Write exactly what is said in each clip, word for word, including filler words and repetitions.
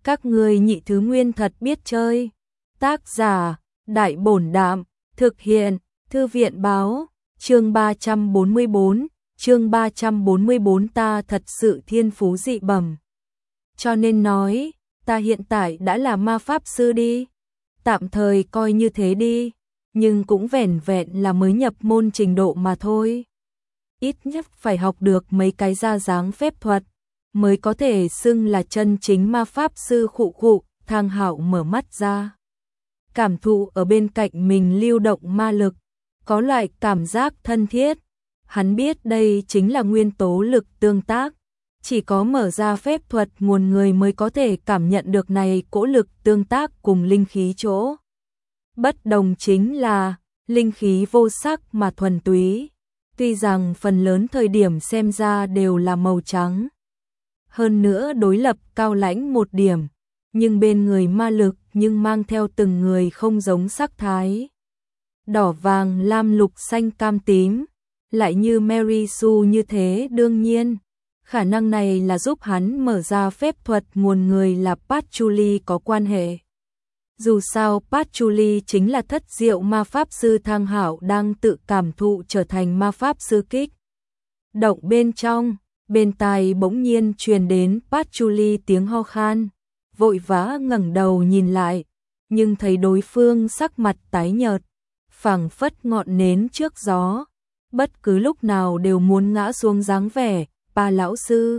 Các ngươi nhị thứ nguyên thật biết chơi. Tác giả, Đại Bổn Đạm, thực hiện, Thư viện Báo, chương ba trăm bốn mươi bốn, chương ba trăm bốn mươi bốn ta thật sự thiên phú dị bẩm. Cho nên nói, ta hiện tại đã là ma pháp sư đi. Tạm thời coi như thế đi, nhưng cũng vẻn vẹn là mới nhập môn trình độ mà thôi. Ít nhất phải học được mấy cái ra dáng phép thuật, mới có thể xưng là chân chính ma pháp sư khụ khụ. Thang Hạo mở mắt ra, cảm thụ ở bên cạnh mình lưu động ma lực, có loại cảm giác thân thiết. Hắn biết đây chính là nguyên tố lực tương tác, chỉ có mở ra phép thuật nguồn người mới có thể cảm nhận được này cỗ lực tương tác cùng linh khí chỗ. Bất đồng chính là, linh khí vô sắc mà thuần túy, tuy rằng phần lớn thời điểm xem ra đều là màu trắng. Hơn nữa đối lập cao lãnh một điểm, nhưng bên người ma lực nhưng mang theo từng người không giống sắc thái. Đỏ vàng lam lục xanh cam tím, lại như Mary Sue như thế. Đương nhiên, khả năng này là giúp hắn mở ra phép thuật nguồn người là Patchouli có quan hệ. Dù sao Patchouli chính là thất diệu ma pháp sư. Thang Hạo đang tự cảm thụ trở thành ma pháp sư kích động bên trong, bên tai bỗng nhiên truyền đến Patchouli tiếng ho khan, vội vã ngẩng đầu nhìn lại, nhưng thấy đối phương sắc mặt tái nhợt, phảng phất ngọn nến trước gió, bất cứ lúc nào đều muốn ngã xuống dáng vẻ. Pa lão sư.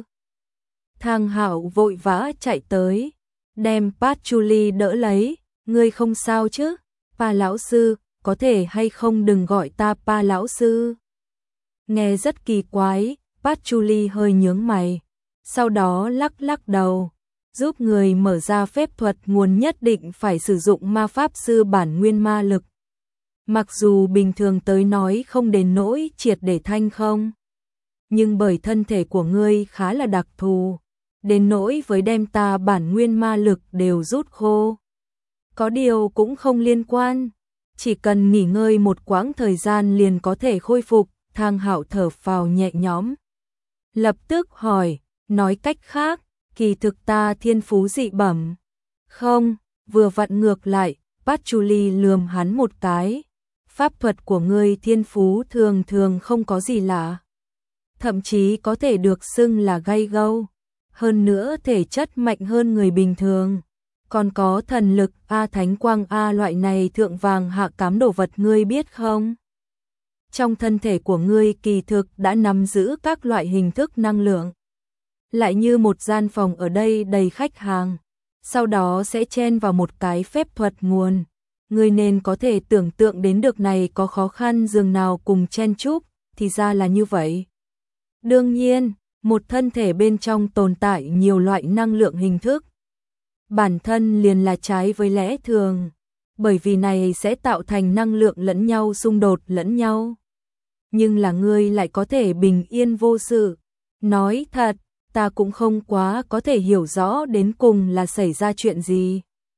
Thang Hạo vội vã chạy tới, đem Patchouli đỡ lấy. Ngươi không sao chứ? Pa lão sư, có thể hay không đừng gọi ta Pa lão sư? Nghe rất kỳ quái, Patchouli hơi nhướng mày, sau đó lắc lắc đầu. Giúp người mở ra phép thuật nguồn nhất định phải sử dụng ma pháp sư bản nguyên ma lực. Mặc dù bình thường tới nói không đến nỗi triệt để thanh không, nhưng bởi thân thể của ngươi khá là đặc thù, đến nỗi với đem ta bản nguyên ma lực đều rút khô. Có điều cũng không liên quan, chỉ cần nghỉ ngơi một quãng thời gian liền có thể khôi phục. Thang Hạo thở phào nhẹ nhõm, lập tức hỏi, nói cách khác, kỳ thực ta thiên phú dị bẩm? Không, vừa vặn ngược lại. Patchouli lườm hắn một cái, pháp thuật của ngươi thiên phú thường thường không có gì lạ, thậm chí có thể được xưng là gay gâu, hơn nữa thể chất mạnh hơn người bình thường, còn có thần lực A thánh quang A loại này thượng vàng hạ cám đồ vật. Ngươi biết không? Trong thân thể của ngươi kỳ thực đã nắm giữ các loại hình thức năng lượng, lại như một gian phòng ở đây đầy khách hàng, sau đó sẽ chen vào một cái phép thuật nguồn. Ngươi nên có thể tưởng tượng đến được này có khó khăn dường nào cùng chen chúc, thì ra là như vậy. Đương nhiên, một thân thể bên trong tồn tại nhiều loại năng lượng hình thức, bản thân liền là trái với lẽ thường, bởi vì này sẽ tạo thành năng lượng lẫn nhau xung đột lẫn nhau. Nhưng là ngươi lại có thể bình yên vô sự. Nói thật, ta cũng không quá có thể hiểu rõ đến cùng là xảy ra chuyện gì.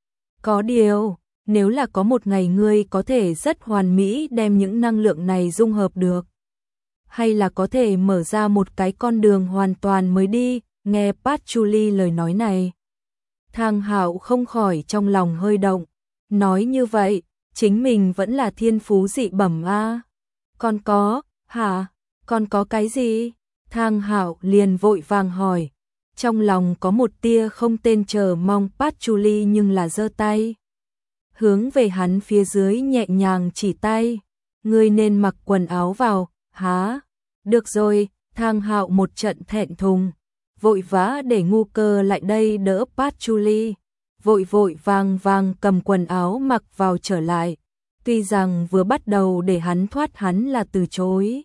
Có điều, nếu là có một ngày ngươi có thể rất hoàn mỹ đem những năng lượng này dung hợp được, hay là có thể mở ra một cái con đường hoàn toàn mới đi. Nghe Patchouli lời nói này, Thang Hạo không khỏi trong lòng hơi động, nói như vậy, chính mình vẫn là thiên phú dị bẩm a? Còn có, hả? Còn có cái gì? Thang Hạo liền vội vàng hỏi, trong lòng có một tia không tên chờ mong. Patchouli nhưng là giơ tay, hướng về hắn phía dưới nhẹ nhàng chỉ tay, ngươi nên mặc quần áo vào. Hả? Được rồi. Thang Hạo một trận thẹn thùng, vội vã để Ngu Cơ lại đây đỡ Patchouli, vội vội vàng vàng cầm quần áo mặc vào trở lại. Tuy rằng vừa bắt đầu để hắn thoát hắn là từ chối,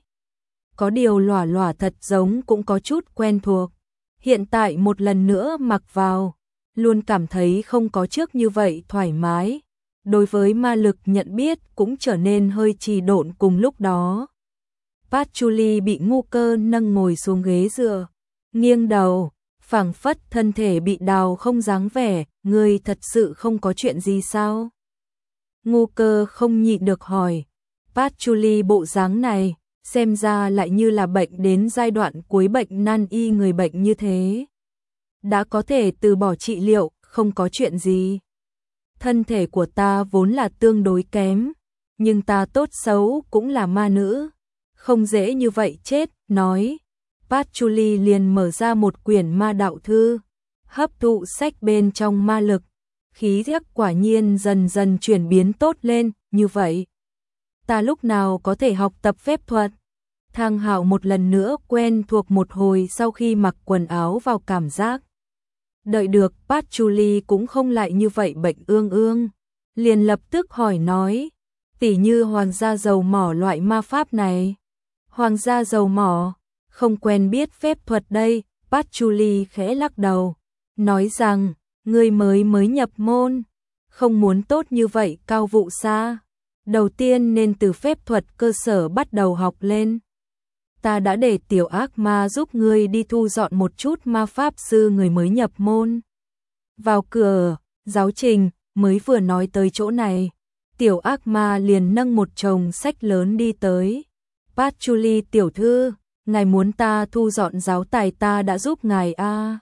có điều lỏa lỏa thật giống cũng có chút quen thuộc. Hiện tại một lần nữa mặc vào, luôn cảm thấy không có trước như vậy thoải mái. Đối với ma lực nhận biết cũng trở nên hơi trì độn. Cùng lúc đó, Patchouli bị Ngu Cơ nâng ngồi xuống ghế dựa, nghiêng đầu, phảng phất thân thể bị đào không dáng vẻ. Ngươi thật sự không có chuyện gì sao? Ngu Cơ không nhịn được hỏi. Patchouli bộ dáng này, xem ra lại như là bệnh đến giai đoạn cuối bệnh nan y người bệnh như thế. Đã có thể từ bỏ trị liệu, không có chuyện gì. Thân thể của ta vốn là tương đối kém, nhưng ta tốt xấu cũng là ma nữ, không dễ như vậy chết, nói. Patchouli liền mở ra một quyển ma đạo thư, hấp thụ sách bên trong ma lực, khí thức quả nhiên dần dần chuyển biến tốt lên, như vậy. Ta lúc nào có thể học tập phép thuật? Thang Hạo một lần nữa quen thuộc một hồi sau khi mặc quần áo vào cảm giác. Đợi được Patchouli cũng không lại như vậy bệnh ương ương, liền lập tức hỏi nói, tỉ như hoàng gia dầu mỏ loại ma pháp này. Hoàng gia dầu mỏ, không quen biết phép thuật đây, Patchouli khẽ lắc đầu, nói rằng, ngươi mới mới nhập môn, không muốn tốt như vậy cao vụ xa. Đầu tiên nên từ phép thuật cơ sở bắt đầu học lên. Ta đã để tiểu ác ma giúp ngươi đi thu dọn một chút ma pháp sư người mới nhập môn. Vào cửa, giáo trình, mới vừa nói tới chỗ này, tiểu ác ma liền nâng một chồng sách lớn đi tới. Patchouli tiểu thư, ngài muốn ta thu dọn giáo tài ta đã giúp ngài a. À.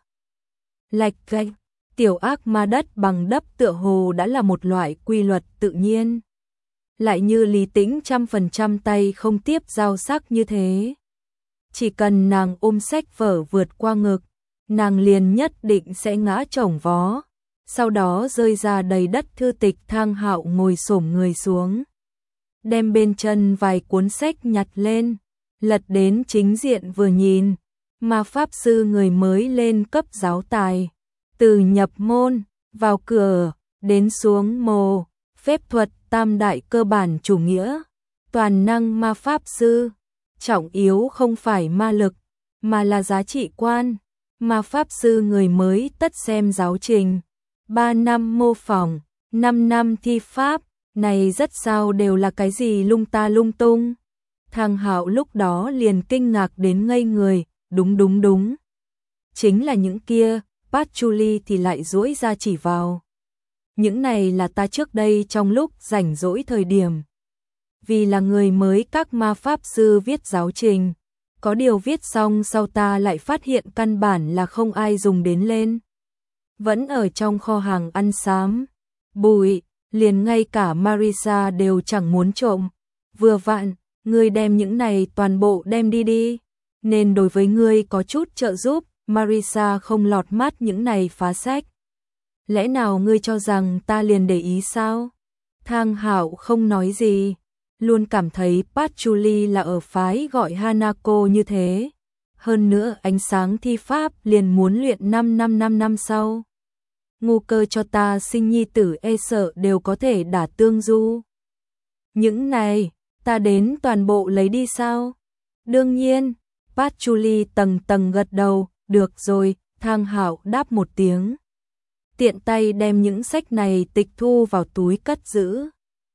Lạch gạch, tiểu ác ma đất bằng đất tựa hồ đã là một loại quy luật tự nhiên. Lại như Lý Tĩnh trăm phần trăm tay không tiếp giao sắc như thế. Chỉ cần nàng ôm sách vở vượt qua ngực, nàng liền nhất định sẽ ngã chồng vó, sau đó rơi ra đầy đất thư tịch. Thang Hạo ngồi xổm người xuống, đem bên chân vài cuốn sách nhặt lên, lật đến chính diện vừa nhìn, ma pháp sư người mới lên cấp giáo tài, từ nhập môn, vào cửa, đến xuống mồ, phép thuật tam đại cơ bản chủ nghĩa, toàn năng ma pháp sư. Trọng yếu không phải ma lực, mà là giá trị quan. Ma pháp sư người mới tất xem giáo trình. ba năm mô phỏng, năm năm thi pháp, này rất sao đều là cái gì lung ta lung tung. Thang Hạo lúc đó liền kinh ngạc đến ngây người, đúng đúng đúng. Chính là những kia, Patchouli thì lại duỗi ra chỉ vào. Những này là ta trước đây trong lúc rảnh rỗi thời điểm. Vì là người mới các ma pháp sư viết giáo trình, có điều viết xong sau ta lại phát hiện căn bản là không ai dùng đến lên. Vẫn ở trong kho hàng ăn xám, bụi, liền ngay cả Marisa đều chẳng muốn trộm. Vừa vặn, ngươi đem những này toàn bộ đem đi đi, nên đối với ngươi có chút trợ giúp, Marisa không lọt mắt những này phá sách. Lẽ nào ngươi cho rằng ta liền để ý sao? Thang Hạo không nói gì, luôn cảm thấy Patchouli là ở phái gọi Hanako như thế. Hơn nữa ánh sáng thi pháp liền muốn luyện năm năm năm năm sau. Ngu cơ cho ta sinh nhi tử e sợ đều có thể đả tương du. Những này, ta đến toàn bộ lấy đi sao? Đương nhiên, Patchouli tầng tầng gật đầu, được rồi, Thang Hạo đáp một tiếng. Tiện tay đem những sách này tịch thu vào túi cất giữ.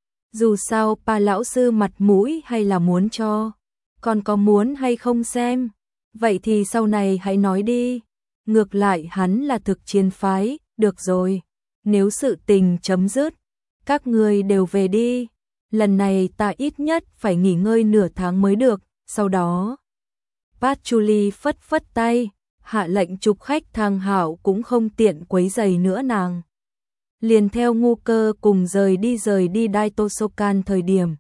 Dù sao Pa lão sư mặt mũi hay là muốn cho, còn có muốn hay không xem, vậy thì sau này hãy nói đi. Ngược lại hắn là thực chiến phái, được rồi, nếu sự tình chấm dứt, các người đều về đi, lần này ta ít nhất phải nghỉ ngơi nửa tháng mới được, sau đó. Patchouli phất phất tay, hạ lệnh chụp khách. Thang Hạo cũng không tiện quấy giày nữa nàng. Liền theo ngu cơ cùng rời đi rời đi Daitosokan thời điểm.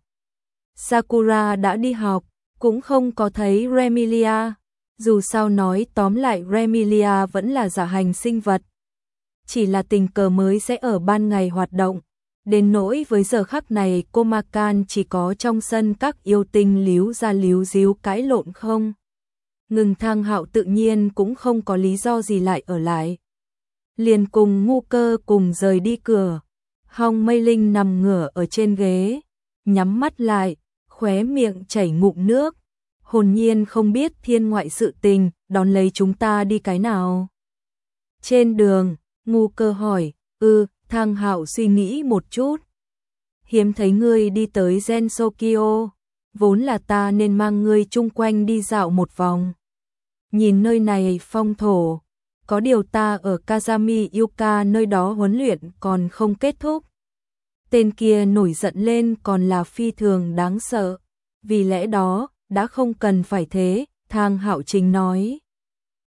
Sakura đã đi học, cũng không có thấy Remilia. Dù sao nói tóm lại Remilia vẫn là giả hành sinh vật. Chỉ là tình cờ mới sẽ ở ban ngày hoạt động. Đến nỗi với giờ khắc này Komakan chỉ có trong sân các yêu tinh líu ra líu díu cãi lộn không. Ngừng. Thang Hạo tự nhiên cũng không có lý do gì lại ở lại. Liền cùng ngu cơ cùng rời đi cửa. Hong Mây Linh nằm ngửa ở trên ghế, nhắm mắt lại, khóe miệng chảy ngụm nước, hồn nhiên không biết thiên ngoại sự tình, đón lấy chúng ta đi cái nào. Trên đường, ngu cơ hỏi, ư, Thang Hạo suy nghĩ một chút. Hiếm thấy ngươi đi tới Gensokyo, vốn là ta nên mang ngươi chung quanh đi dạo một vòng. Nhìn nơi này phong thổ, có điều ta ở Kazami Yuka nơi đó huấn luyện còn không kết thúc. Tên kia nổi giận lên còn là phi thường đáng sợ, vì lẽ đó, đã không cần phải thế, Thang Hạo Trình nói.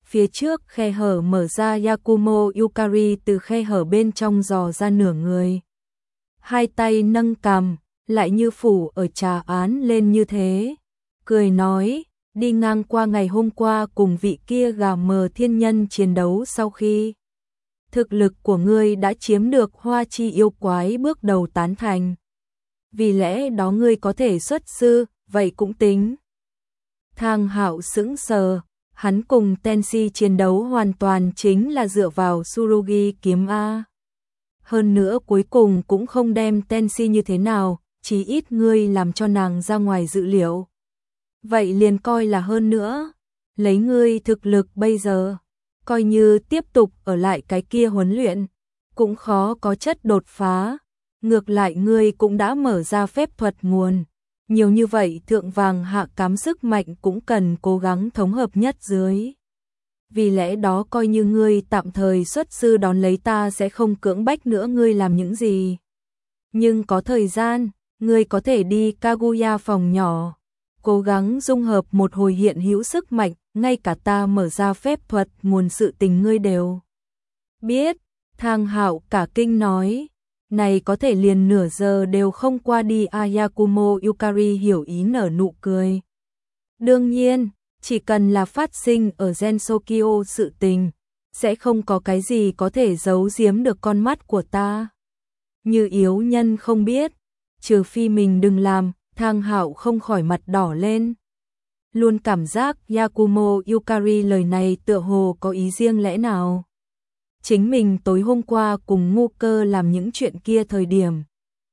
Phía trước khe hở mở ra, Yakumo Yukari từ khe hở bên trong dò ra nửa người. Hai tay nâng cằm, lại như phủ ở trà án lên như thế. Cười nói, đi ngang qua ngày hôm qua cùng vị kia gà mờ thiên nhân chiến đấu, sau khi thực lực của ngươi đã chiếm được Hoa Chi yêu quái bước đầu tán thành. Vì lẽ đó ngươi có thể xuất sư, vậy cũng tính. Thang Hạo sững sờ, hắn cùng Tenshi chiến đấu hoàn toàn chính là dựa vào Tsurugi kiếm A. Hơn nữa cuối cùng cũng không đem Tenshi như thế nào, chỉ ít ngươi làm cho nàng ra ngoài dự liệu. Vậy liền coi là hơn nữa, lấy ngươi thực lực bây giờ, coi như tiếp tục ở lại cái kia huấn luyện, cũng khó có chất đột phá. Ngược lại ngươi cũng đã mở ra phép thuật nguồn, nhiều như vậy thượng vàng hạ cám sức mạnh cũng cần cố gắng thống hợp nhất dưới. Vì lẽ đó coi như ngươi tạm thời xuất sư đón lấy, ta sẽ không cưỡng bách nữa ngươi làm những gì. Nhưng có thời gian, ngươi có thể đi Kaguya phòng nhỏ, cố gắng dung hợp một hồi hiện hữu sức mạnh, ngay cả ta mở ra phép thuật nguồn sự tình ngươi đều biết. Thang Hạo cả kinh nói, này có thể liền nửa giờ đều không qua đi. Ayakumo Yukari hiểu ý nở nụ cười. Đương nhiên, chỉ cần là phát sinh ở Gensokyo sự tình, sẽ không có cái gì có thể giấu giếm được con mắt của ta. Như yếu nhân không biết, trừ phi mình đừng làm. Thang Hạo không khỏi mặt đỏ lên. Luôn cảm giác Yakumo Yukari lời này tựa hồ có ý riêng lẽ nào. Chính mình tối hôm qua cùng Ngu Cơ làm những chuyện kia thời điểm,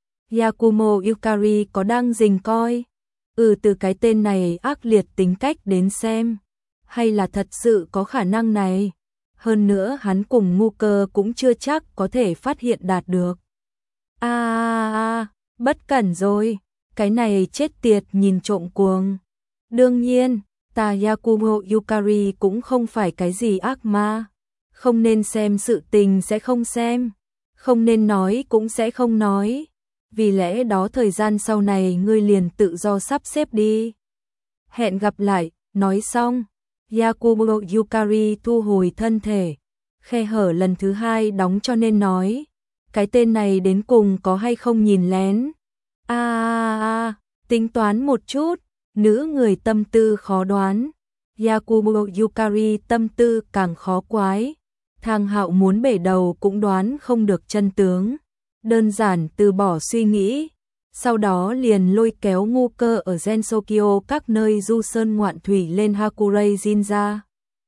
Yakumo Yukari có đang rình coi. Ừ, từ cái tên này ác liệt tính cách đến xem, hay là thật sự có khả năng này. Hơn nữa hắn cùng Ngu Cơ cũng chưa chắc có thể phát hiện đạt được. A a a, bất cẩn rồi, cái này chết tiệt nhìn trộm cuồng. Đương nhiên, ta Yakumo Yukari cũng không phải cái gì ác ma. Không nên xem sự tình sẽ không xem, không nên nói cũng sẽ không nói. Vì lẽ đó thời gian sau này ngươi liền tự do sắp xếp đi. Hẹn gặp lại. Nói xong, Yakumo Yukari thu hồi thân thể. Khe hở lần thứ hai đóng, cho nên nói, cái tên này đến cùng có hay không nhìn lén. A a a, tính toán một chút, nữ người tâm tư khó đoán. Yakumo Yukari tâm tư càng khó quái. Thang Hạo muốn bể đầu cũng đoán không được chân tướng, đơn giản từ bỏ suy nghĩ, sau đó liền lôi kéo Ngu Cơ ở Gensokyo các nơi du sơn ngoạn thủy lên Hakurei Jinja,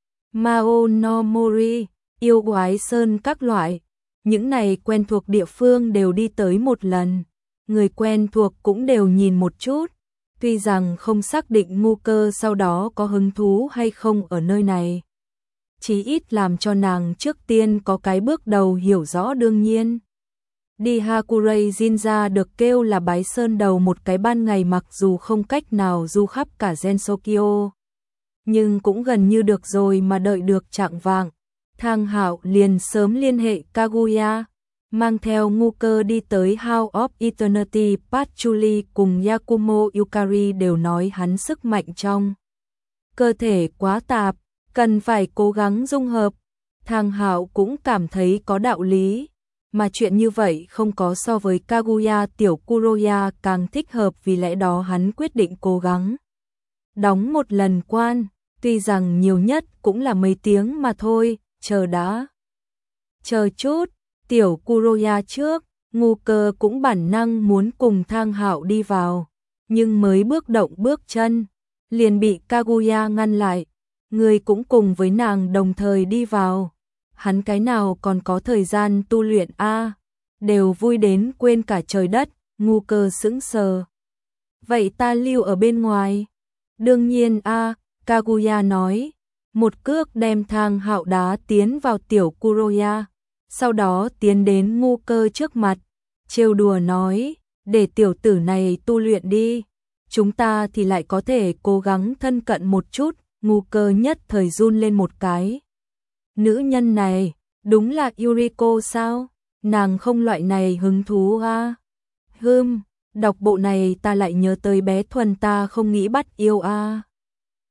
Mao no Mori, yêu quái sơn các loại. Những này quen thuộc địa phương đều đi tới một lần, người quen thuộc cũng đều nhìn một chút. Tuy rằng không xác định Ngu Cơ sau đó có hứng thú hay không ở nơi này, chí ít làm cho nàng trước tiên có cái bước đầu hiểu rõ. Đương nhiên, đi Hakurei Jinja được kêu là bái sơn đầu một cái ban ngày, mặc dù không cách nào du khắp cả Gensokyo, nhưng cũng gần như được rồi. Mà đợi được chạng vạng, Thang Hạo liền sớm liên hệ Kaguya, mang theo Ngu Cơ đi tới House of Eternity. Patchouli cùng Yakumo Yukari đều nói hắn sức mạnh trong cơ thể quá tạp, cần phải cố gắng dung hợp. Thang Hạo cũng cảm thấy có đạo lý, mà chuyện như vậy không có so với Kaguya tiểu Kuroya càng thích hợp. Vì lẽ đó hắn quyết định cố gắng đóng một lần quan, tuy rằng nhiều nhất cũng là mấy tiếng mà thôi. Chờ đã, chờ chút, tiểu Kuroya trước. Ngu Cơ cũng bản năng muốn cùng Thang Hạo đi vào, nhưng mới bước động bước chân, liền bị Kaguya ngăn lại. Người cũng cùng với nàng đồng thời đi vào, hắn cái nào còn có thời gian tu luyện a, à, đều vui đến quên cả trời đất. Ngu Cơ sững sờ. Vậy ta lưu ở bên ngoài? Đương nhiên a, à, Kaguya nói, một cước đem Thang Hạo đá tiến vào tiểu Kuroya, sau đó tiến đến Ngu Cơ trước mặt, trêu đùa nói, để tiểu tử này tu luyện đi, chúng ta thì lại có thể cố gắng thân cận một chút. Ngu Cơ nhất thời run lên một cái. Nữ nhân này, đúng là Yuriko sao? Nàng không loại này hứng thú à? Hừm, đọc bộ này ta lại nhớ tới bé Thuần, ta không nghĩ bắt yêu à?